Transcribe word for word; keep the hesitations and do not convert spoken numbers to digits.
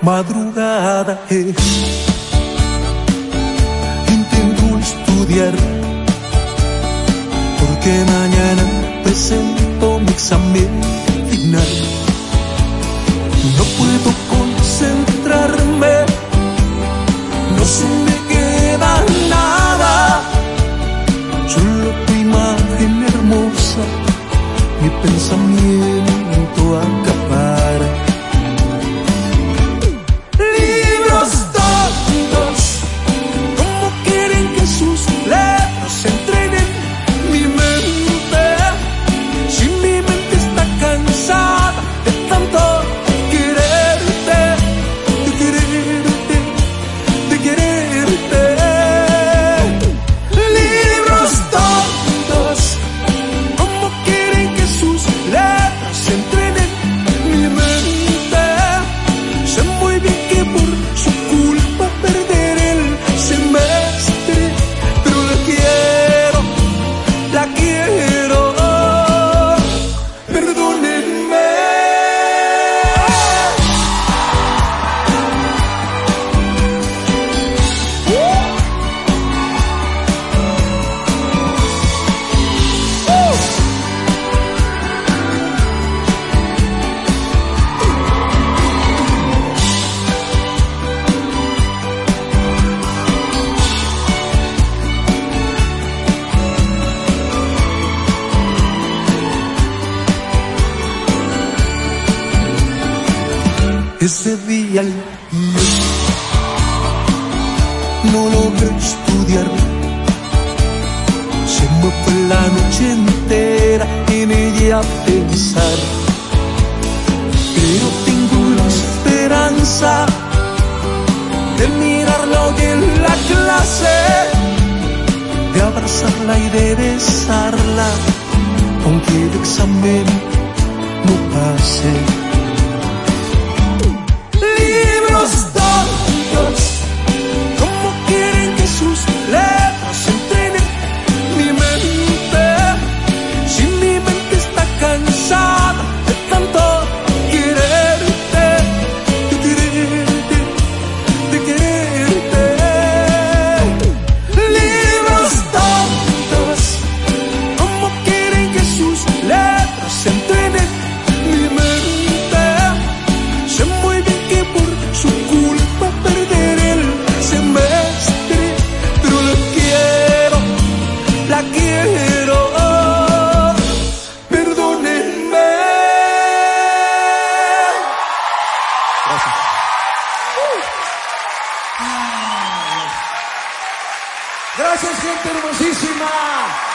madrugada. Eh. Intento estudiar porque mañana presento mi examen final. No puedo concentrarme, no se me queda nada, solo tu imagen hermosa, mi pensamiento acapara. Libros tontos, ¿cómo quieren que sus letras entreguen mi mente? Si mi mente está cansada de tanto quererte, de quererte, de quererte. Libros tontos, ¿cómo quieren que sus letras entreguen mi mente? Sé muy bien que por su culpa perderé el semestre, pero la quiero, la quiero. Perdónenme. Ese día yo no logré estudiar, se me fue la noche entera en ella a pensar, pero tengo la esperanza de mirarla hoy en la clase, de abrazarla y de besarla, aunque el examen no pase. Libros tontos, ¿cómo quieren que sus letras entreguen mi mente? Si mi mente está cansada de tanto quererte, de quererte, de quererte. Libros tontos, ¿cómo quieren que sus letras entreguen mi mente? Sé muy bien que por su culpa perderé el semestre, pero la quiero, la quiero. Perdónenme. Gracias. Gracias, gente hermosísima.